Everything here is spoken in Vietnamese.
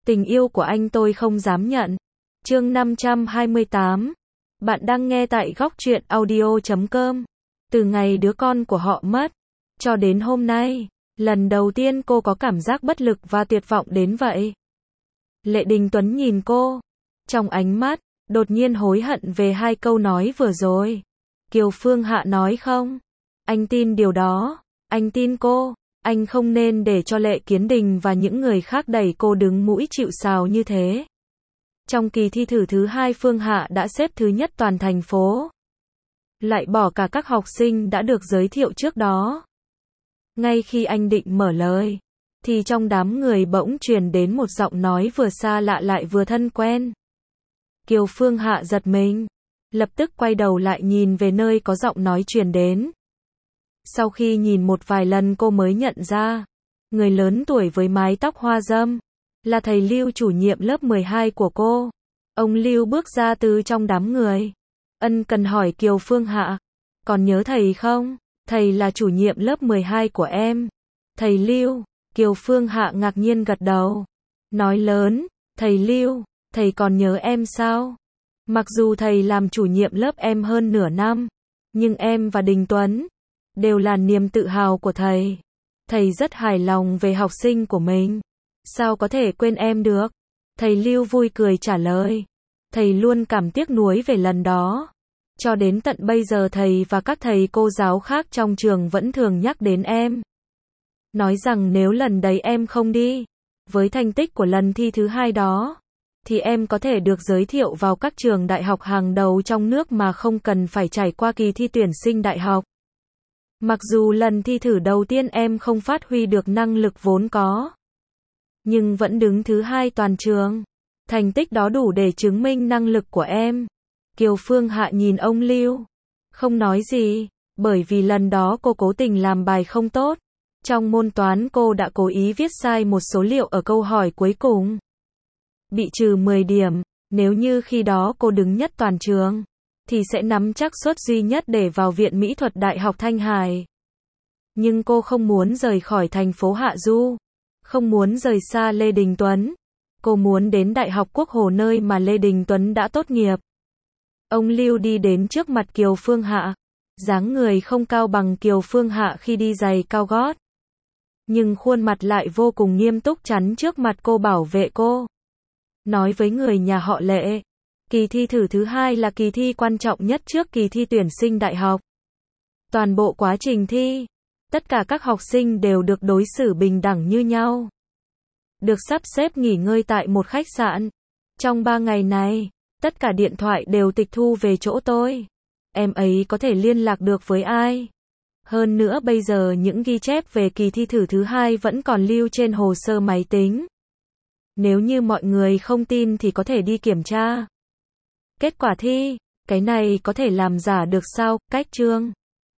Tình yêu của anh tôi không dám nhận. Chương 528. Bạn đang nghe tại góc truyện audio.com. Từ ngày đứa con của họ mất, cho đến hôm nay, lần đầu tiên cô có cảm giác bất lực và tuyệt vọng đến vậy. Lệ Đình Tuấn nhìn cô, trong ánh mắt, đột nhiên hối hận về hai câu nói vừa rồi. Kiều Phương Hạ nói không? Anh tin điều đó, anh tin cô, anh không nên để cho Lệ Kiến Đình và những người khác đẩy cô đứng mũi chịu sào như thế. Trong kỳ thi thử thứ 2 Phương Hạ đã xếp thứ nhất toàn thành phố. Lại bỏ cả các học sinh đã được giới thiệu trước đó. Ngay khi anh định mở lời, thì trong đám người bỗng truyền đến một giọng nói vừa xa lạ lại vừa thân quen. Kiều Phương Hạ giật mình, lập tức quay đầu lại nhìn về nơi có giọng nói truyền đến. Sau khi nhìn một vài lần cô mới nhận ra, người lớn tuổi với mái tóc hoa râm, là thầy Lưu chủ nhiệm lớp 12 của cô. Ông Lưu bước ra từ trong đám người, ân cần hỏi Kiều Phương Hạ, còn nhớ thầy không? Thầy là chủ nhiệm lớp 12 của em. Thầy Lưu. Kiều Phương Hạ ngạc nhiên gật đầu, nói lớn, thầy Lưu, thầy còn nhớ em sao? Mặc dù thầy làm chủ nhiệm lớp em hơn nửa năm, nhưng em và Đình Tuấn đều là niềm tự hào của thầy. Thầy rất hài lòng về học sinh của mình. Sao có thể quên em được? Thầy Lưu vui cười trả lời. Thầy luôn cảm tiếc nuối về lần đó. Cho đến tận bây giờ thầy và các thầy cô giáo khác trong trường vẫn thường nhắc đến em. Nói rằng nếu lần đấy em không đi, với thành tích của lần thi thứ 2 đó, thì em có thể được giới thiệu vào các trường đại học hàng đầu trong nước mà không cần phải trải qua kỳ thi tuyển sinh đại học. Mặc dù lần thi thử đầu tiên em không phát huy được năng lực vốn có, nhưng vẫn đứng thứ 2 toàn trường. Thành tích đó đủ để chứng minh năng lực của em. Kiều Phương Hạ nhìn ông Lưu, không nói gì, bởi vì lần đó cô cố tình làm bài không tốt. Trong môn toán cô đã cố ý viết sai một số liệu ở câu hỏi cuối cùng, bị trừ 10 điểm. Nếu như khi đó cô đứng nhất toàn trường, thì sẽ nắm chắc suất duy nhất để vào Viện Mỹ thuật Đại học Thanh Hải. Nhưng cô không muốn rời khỏi thành phố Hạ Du, không muốn rời xa Lê Đình Tuấn. Cô muốn đến Đại học Quốc Hồ nơi mà Lê Đình Tuấn đã tốt nghiệp. Ông Lưu đi đến trước mặt Kiều Phương Hạ, dáng người không cao bằng Kiều Phương Hạ khi đi giày cao gót, nhưng khuôn mặt lại vô cùng nghiêm túc chắn trước mặt cô bảo vệ cô. Nói với người nhà họ Lệ, kỳ thi thử thứ 2 là kỳ thi quan trọng nhất trước kỳ thi tuyển sinh đại học. Toàn bộ quá trình thi, tất cả các học sinh đều được đối xử bình đẳng như nhau. Được sắp xếp nghỉ ngơi tại một khách sạn. Trong 3 ngày này, tất cả điện thoại đều tịch thu về chỗ tôi. Em ấy có thể liên lạc được với ai? Hơn nữa bây giờ những ghi chép về kỳ thi thử thứ 2 vẫn còn lưu trên hồ sơ máy tính. Nếu như mọi người không tin thì có thể đi kiểm tra kết quả thi. Cái này có thể làm giả được sao? Cách chương